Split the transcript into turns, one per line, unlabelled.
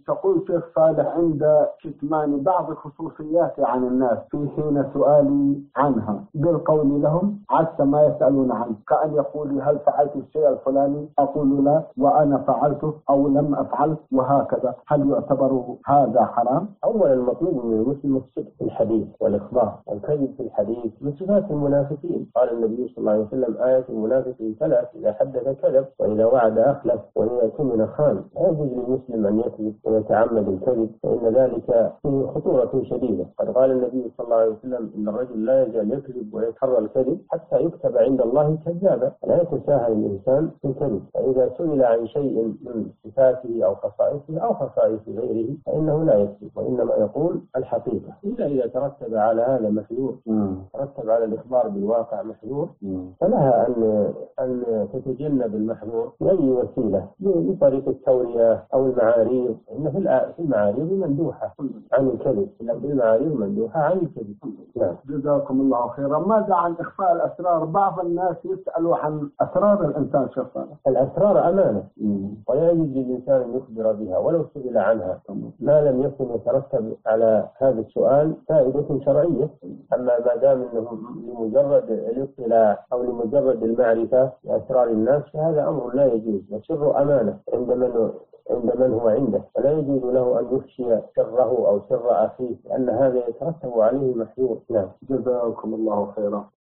تقول شيخ صالح عند كتمان بعض خصوصيات عن الناس في حين سؤالي عنها بالقول لهم عسى ما يسألون عنه، كأن يقول هل فعلت الشيء الفلاني أقول لا وأنا فعلته أو لم أفعل وهكذا، هل يعتبر هذا حرام؟
أولا المطلوب من المسلم الصدق في الحديث والإخبار، الكذب في الحديث من صفات المنافقين. قال النبي صلى الله عليه وسلم آية المنافق ثلاث: إذا حدث كذب وإذا وعد أخلف وإذا اؤتمن خان. لا يجوز للمسلم أن يكذب ويتعمد الكذب، فإن ذلك فيه خطورة شديدة. قد قال النبي صلى الله عليه وسلم إن الرجل لا يزال يكذب ويتحرى الكذب حتى يكتب عند الله كذابا. لا يتساهل الإنسان في الكذب، فإذا سئل عن شيء من صفاته أو خصائص غيره فإنه لا يكذب، وإنما يقول الحقيقة، إلا إذا ترتب على هذا محذور، ترتب على الإخبار بالواقع محذور، فلها أن تتجنب المحذور بأي وسيلة، بطريقة التورية أو المعاريض. إن في المعاريض مندوحة عن الكذب، لكن المعاريض مندوحة عن الكذب.
نعم. جزاكم الله خيرا. ماذا عن إخفاء الأسرار؟ بعض الناس يسألوا عن أسرار الإنسان شخصا.
الأسرار أمانة، ولا يجوز للإنسان أن يخبر بها ولو سئل عنها، ما لم يكن يترتب على هذا السؤال فائدة شرعية. أما ما دام أنه لمجرد الاطلاع أو لمجرد المعرفة بأسرار الناس فهذا أمر لا يجوز، والسر أمانة عند من هو عنده، فلا يجوز له أن يفشي سره أو سر أخيه، لأن هذا يترتب عليه محذور. نعم.
جزاكم الله خيرا.